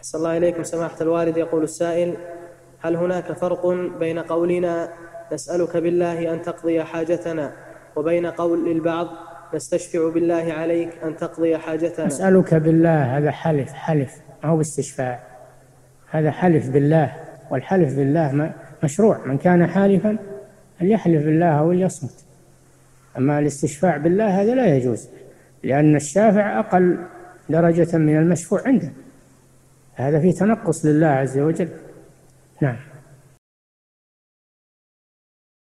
أحسن الله إليكم سماحة الوالد. يقول السائل: هل هناك فرق بين قولنا نسألك بالله أن تقضي حاجتنا وبين قول البعض نستشفع بالله عليك أن تقضي حاجتنا؟ أسألك بالله هذا حلف ما هو باستشفاع، هذا حلف بالله، والحلف بالله مشروع، من كان حالفا فليحلف بالله أو ليصمت. أما الاستشفاع بالله هذا لا يجوز، لأن الشافع أقل درجة من المشفوع عنده، هذا فيه تنقص لله عز وجل. نعم.